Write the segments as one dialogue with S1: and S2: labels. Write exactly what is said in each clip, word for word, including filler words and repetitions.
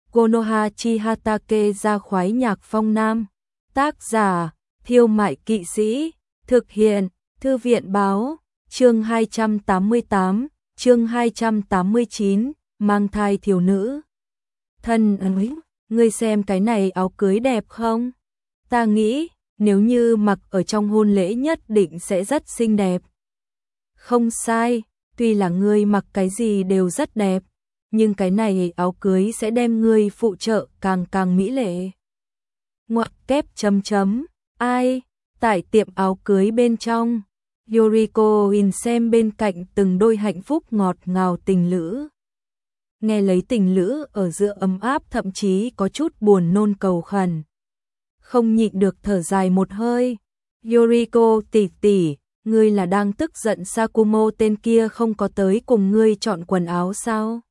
S1: Konoha Hatake ra khoái nhạc phong nam. Tác giả, Thiêu Mại Kỵ Sĩ. Thực hiện, Thư viện Báo. Chương hai trăm tám mươi tám, chương hai trăm tám mươi chín, mang thai thiếu nữ. Thân ơi, ngươi xem cái này áo cưới đẹp không? Ta nghĩ, nếu như mặc ở trong hôn lễ nhất định sẽ rất xinh đẹp. Không sai, tuy là ngươi mặc cái gì đều rất đẹp, nhưng cái này áo cưới sẽ đem ngươi phụ trợ càng càng mỹ lệ. Ngoặc kép chấm chấm, ai, tại tiệm áo cưới bên trong, Yoriko in xem bên cạnh từng đôi hạnh phúc ngọt ngào tình lữ. Nghe lấy tình lữ ở giữa ấm áp thậm chí có chút buồn nôn cầu khẩn. Không nhịn được thở dài một hơi. Yoriko tỷ tỷ, ngươi là đang tức giận Sakumo tên kia không có tới cùng ngươi chọn quần áo sao?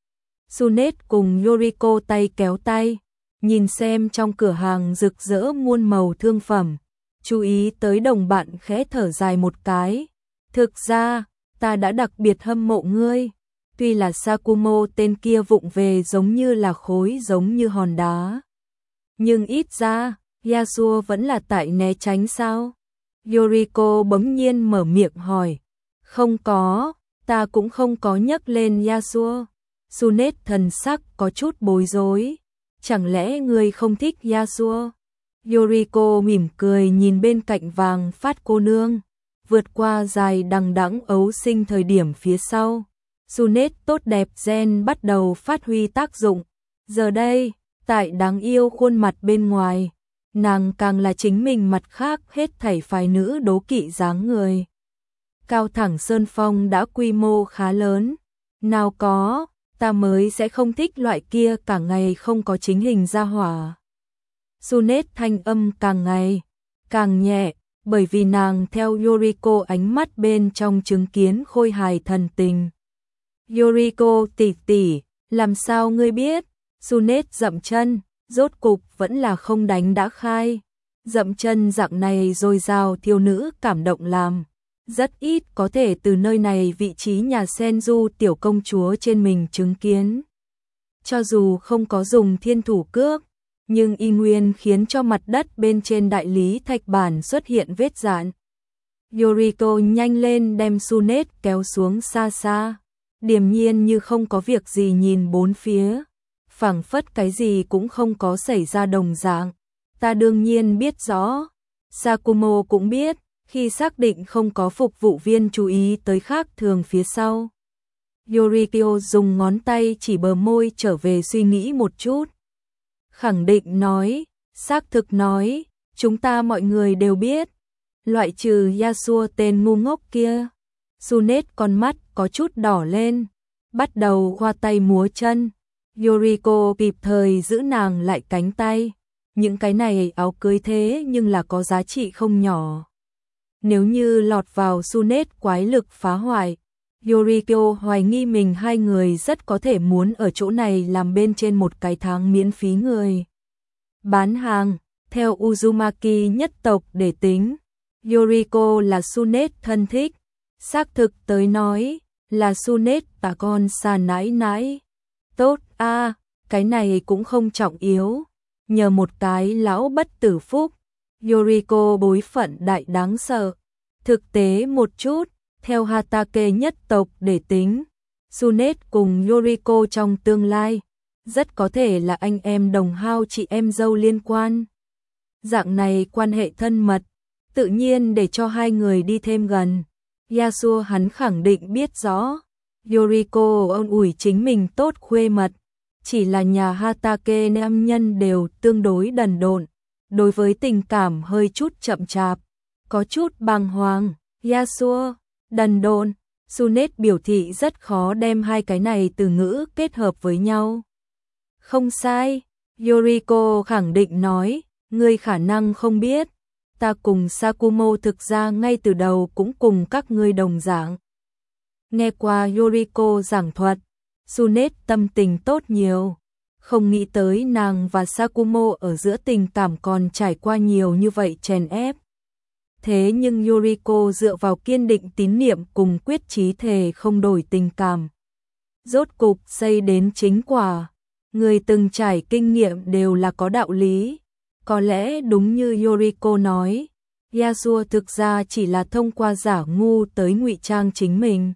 S1: Sunet cùng Yoriko tay kéo tay, nhìn xem trong cửa hàng rực rỡ muôn màu thương phẩm, chú ý tới đồng bạn khẽ thở dài một cái. Thực ra, ta đã đặc biệt hâm mộ ngươi, tuy là Sakumo tên kia vụng về giống như là khối giống như hòn đá. Nhưng ít ra, Yasuo vẫn là tại né tránh sao? Yoriko bỗng nhiên mở miệng hỏi. Không có, ta cũng không có nhắc lên Yasuo. Sunet thần sắc có chút bối rối. Chẳng lẽ ngươi không thích Yasuo? Yoriko mỉm cười nhìn bên cạnh vàng phát cô nương, vượt qua dài đằng đẵng ấu sinh thời điểm phía sau. Sunet tốt đẹp gen bắt đầu phát huy tác dụng. Giờ đây, tại đáng yêu khuôn mặt bên ngoài, nàng càng là chính mình mặt khác hết thảy phái nữ đố kỵ dáng người. Cao thẳng sơn phong đã quy mô khá lớn. Nào có, ta mới sẽ không thích loại kia cả ngày không có chính hình ra hỏa. Sunet thanh âm càng ngày càng nhẹ, bởi vì nàng theo Yoriko ánh mắt bên trong chứng kiến khôi hài thần tình. Yoriko tỷ tỷ, làm sao ngươi biết? Sunet dậm chân, rốt cục vẫn là không đánh đã khai. Dậm chân dạng này rồi rào thiếu nữ cảm động làm. Rất ít có thể từ nơi này vị trí nhà Senju tiểu công chúa trên mình chứng kiến. Cho dù không có dùng thiên thủ cước, nhưng y nguyên khiến cho mặt đất bên trên đại lý thạch bản xuất hiện vết dạn. Yoriko nhanh lên đem Sunet kéo xuống xa xa, điềm nhiên như không có việc gì nhìn bốn phía, phảng phất cái gì cũng không có xảy ra đồng dạng. Ta đương nhiên biết rõ, Sakumo cũng biết, khi xác định không có phục vụ viên chú ý tới khác thường phía sau. Yoriko dùng ngón tay chỉ bờ môi trở về suy nghĩ một chút. Khẳng định nói, xác thực nói, chúng ta mọi người đều biết, loại trừ Yasuo tên ngu ngốc kia. Sunet con mắt có chút đỏ lên, bắt đầu khoa tay múa chân. Yoriko kịp thời giữ nàng lại cánh tay. Những cái này áo cưới thế nhưng là có giá trị không nhỏ. Nếu như lọt vào Sunet quái lực phá hoại, Yoriko hoài nghi mình hai người rất có thể muốn ở chỗ này làm bên trên một cái tháng miễn phí người bán hàng, theo Uzumaki nhất tộc để tính. Yoriko là Sunet thân thích, xác thực tới nói, là Sunet bà con xa nãi nãi. Tốt a, à, cái này cũng không trọng yếu, nhờ một cái lão bất tử phúc, Yoriko bối phận đại đáng sợ. Thực tế một chút, theo Hatake nhất tộc để tính, Sunet cùng Yoriko trong tương lai, rất có thể là anh em đồng hao chị em dâu liên quan. Dạng này quan hệ thân mật, tự nhiên để cho hai người đi thêm gần. Yasuo hắn khẳng định biết rõ, Yoriko ôn ủi chính mình tốt khuê mật, chỉ là nhà Hatake nam nhân đều tương đối đần độn, đối với tình cảm hơi chút chậm chạp, có chút bàng hoàng. Yasuo, đần độn, Sunet biểu thị rất khó đem hai cái này từ ngữ kết hợp với nhau. Không sai, Yoriko khẳng định nói, ngươi khả năng không biết, ta cùng Sakumo thực ra ngay từ đầu cũng cùng các ngươi đồng dạng. Nghe qua Yoriko giảng thuật, Sunet tâm tình tốt nhiều, không nghĩ tới nàng và Sakumo ở giữa tình cảm còn trải qua nhiều như vậy chèn ép. Thế nhưng Yoriko dựa vào kiên định tín niệm cùng quyết chí thề không đổi tình cảm, rốt cục xây đến chính quả. Người từng trải kinh nghiệm đều là có đạo lý. Có lẽ đúng như Yoriko nói, Yasuo thực ra chỉ là thông qua giả ngu tới ngụy trang chính mình.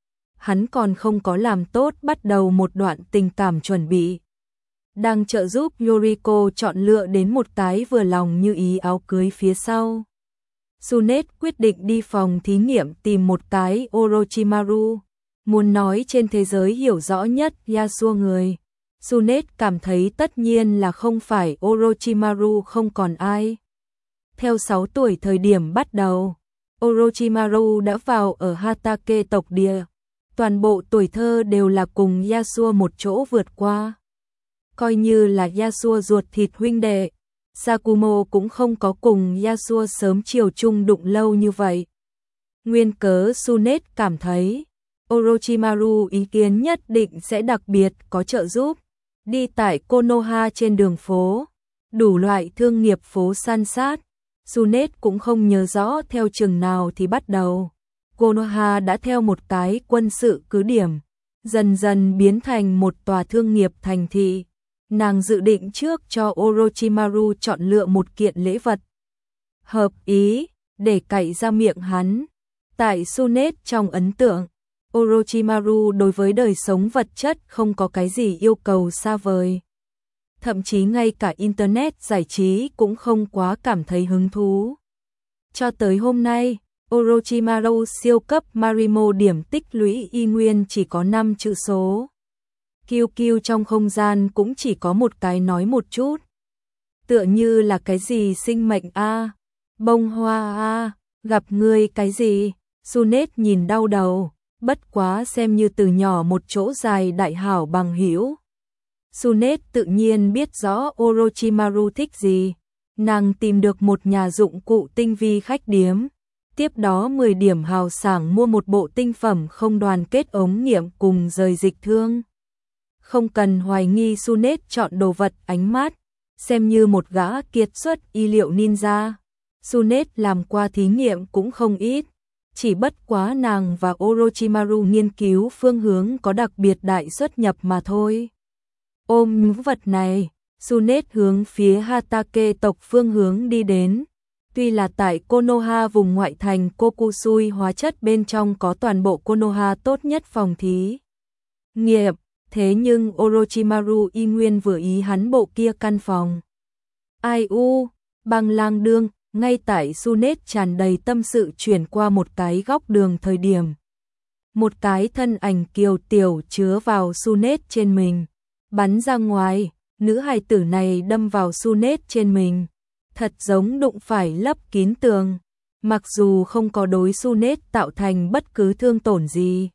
S1: Hắn còn không có làm tốt bắt đầu một đoạn tình cảm chuẩn bị. Đang trợ giúp Yoriko chọn lựa đến một cái vừa lòng như ý áo cưới phía sau. Tsunade quyết định đi phòng thí nghiệm tìm một cái Orochimaru. Muốn nói trên thế giới hiểu rõ nhất Yasuo người, Tsunade cảm thấy tất nhiên là không phải Orochimaru không còn ai. Theo sáu tuổi thời điểm bắt đầu, Orochimaru đã vào ở Hatake tộc địa. Toàn bộ tuổi thơ đều là cùng Yasuo một chỗ vượt qua. Coi như là Yasuo ruột thịt huynh đệ, Sakumo cũng không có cùng Yasuo sớm chiều chung đụng lâu như vậy. Nguyên cớ Tsunade cảm thấy Orochimaru ý kiến nhất định sẽ đặc biệt có trợ giúp. Đi tại Konoha trên đường phố, đủ loại thương nghiệp phố san sát, Tsunade cũng không nhớ rõ theo chừng nào thì bắt đầu. Konoha đã theo một cái quân sự cứ điểm, dần dần biến thành một tòa thương nghiệp thành thị. Nàng dự định trước cho Orochimaru chọn lựa một kiện lễ vật hợp ý để cậy ra miệng hắn. Tại Tsunade trong ấn tượng, Orochimaru đối với đời sống vật chất không có cái gì yêu cầu xa vời. Thậm chí ngay cả Internet giải trí cũng không quá cảm thấy hứng thú. Cho tới hôm nay, Orochimaru siêu cấp Marimo điểm tích lũy y nguyên chỉ có năm chữ số. Kiêu kiêu trong không gian cũng chỉ có một cái nói một chút. Tựa như là cái gì sinh mệnh a, bông hoa a, gặp ngươi cái gì, Tsunade nhìn đau đầu, bất quá xem như từ nhỏ một chỗ dài đại hảo bằng hữu. Tsunade tự nhiên biết rõ Orochimaru thích gì, nàng tìm được một nhà dụng cụ tinh vi khách điếm. Tiếp đó mười điểm hào sảng mua một bộ tinh phẩm không đoàn kết ống nghiệm cùng rời dịch thương. Không cần hoài nghi Tsunade chọn đồ vật ánh mát, xem như một gã kiệt xuất y liệu ninja. Tsunade làm qua thí nghiệm cũng không ít, chỉ bất quá nàng và Orochimaru nghiên cứu phương hướng có đặc biệt đại xuất nhập mà thôi. Ôm những vật này, Tsunade hướng phía Hatake tộc phương hướng đi đến. Tuy là tại Konoha vùng ngoại thành Kokusui hóa chất bên trong có toàn bộ Konoha tốt nhất phòng thí nghiệm, thế nhưng Orochimaru y nguyên vừa ý hắn bộ kia căn phòng. Ai u, băng lang đương, ngay tại Tsunade tràn đầy tâm sự chuyển qua một cái góc đường thời điểm. Một cái thân ảnh kiều tiểu chứa vào Tsunade trên mình, bắn ra ngoài, nữ hài tử này đâm vào Tsunade trên mình. Thật giống đụng phải lấp kín tường, mặc dù không có đối Tsunade tạo thành bất cứ thương tổn gì.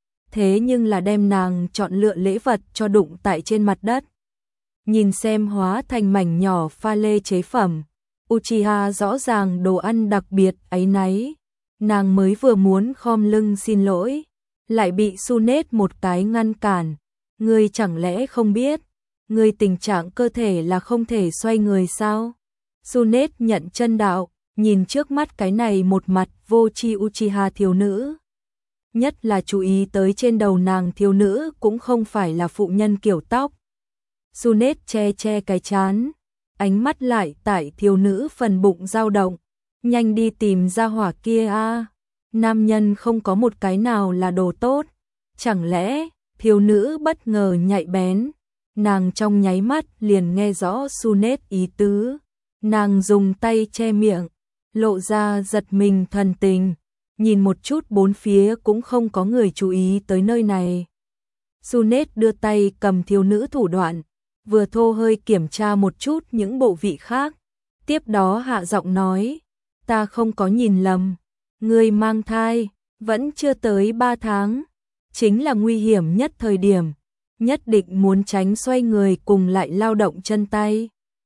S1: Thế nhưng là đem nàng chọn lựa lễ vật cho đụng tại trên mặt đất. Nhìn xem hóa thành mảnh nhỏ pha lê chế phẩm, Uchiha rõ ràng đồ ăn đặc biệt áy náy. Nàng mới vừa muốn khom lưng xin lỗi, lại bị Tsunade một cái ngăn cản. Ngươi chẳng lẽ không biết, ngươi tình trạng cơ thể là không thể xoay người sao? Tsunade nhận chân đạo, nhìn trước mắt cái này một mặt vô tri Uchiha thiếu nữ. Nhất là chú ý tới trên đầu nàng thiếu nữ cũng không phải là phụ nhân kiểu tóc. Tsunade che che cái chán, ánh mắt lại tại thiếu nữ phần bụng dao động. Nhanh đi tìm ra hỏa kia a, nam nhân không có một cái nào là đồ tốt. Chẳng lẽ, thiếu nữ bất ngờ nhạy bén, nàng trong nháy mắt liền nghe rõ Tsunade ý tứ. Nàng dùng tay che miệng, lộ ra giật mình thần tình, nhìn một chút bốn phía cũng không có người chú ý tới nơi này. Tsunade đưa tay cầm thiếu nữ thủ đoạn, vừa thô hơi kiểm tra một chút những bộ vị khác, tiếp đó hạ giọng nói, ta không có nhìn lầm, ngươi mang thai, vẫn chưa tới ba tháng, chính là nguy hiểm nhất thời điểm, nhất định muốn tránh xoay người cùng lại lao động chân tay.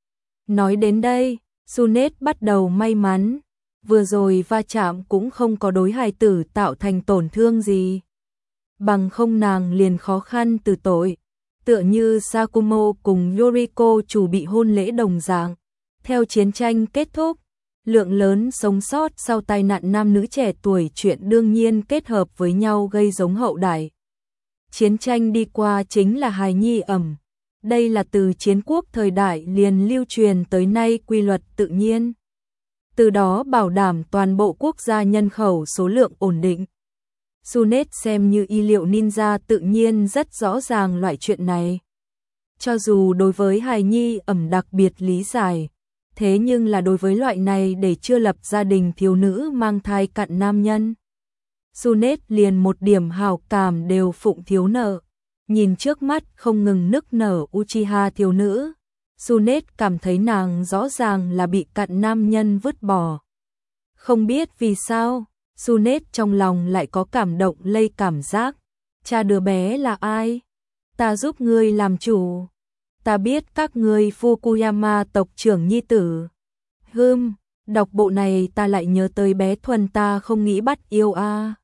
S1: Nói đến đây, Tsunade bắt đầu may mắn, vừa rồi va chạm cũng không có đối hài tử tạo thành tổn thương gì. Bằng không nàng liền khó khăn từ tội, tựa như Sakumo cùng Yoriko chủ bị hôn lễ đồng dạng. Theo chiến tranh kết thúc, lượng lớn sống sót sau tai nạn nam nữ trẻ tuổi chuyện đương nhiên kết hợp với nhau gây giống hậu đại. Chiến tranh đi qua chính là hài nhi ẩm, Đây là từ chiến quốc thời đại liền lưu truyền tới nay quy luật tự nhiên. Từ đó bảo đảm toàn bộ quốc gia nhân khẩu số lượng ổn định. Sunet xem như y liệu ninja tự nhiên rất rõ ràng loại chuyện này. Cho dù đối với hài nhi ẩm đặc biệt lý giải, thế nhưng là đối với loại này để chưa lập gia đình thiếu nữ mang thai cặn nam nhân, Sunet liền một điểm hảo cảm đều phụng thiếu nợ. Nhìn trước mắt không ngừng nức nở Uchiha thiếu nữ, Sunet cảm thấy nàng rõ ràng là bị cặn nam nhân vứt bỏ. Không biết vì sao, Sunet trong lòng lại có cảm động lây cảm giác. Cha đứa bé là ai? Ta giúp ngươi làm chủ. Ta biết các ngươi Fukuyama tộc trưởng nhi tử. Hừm, đọc bộ này ta lại nhớ tới bé Thuần ta không nghĩ bắt yêu a.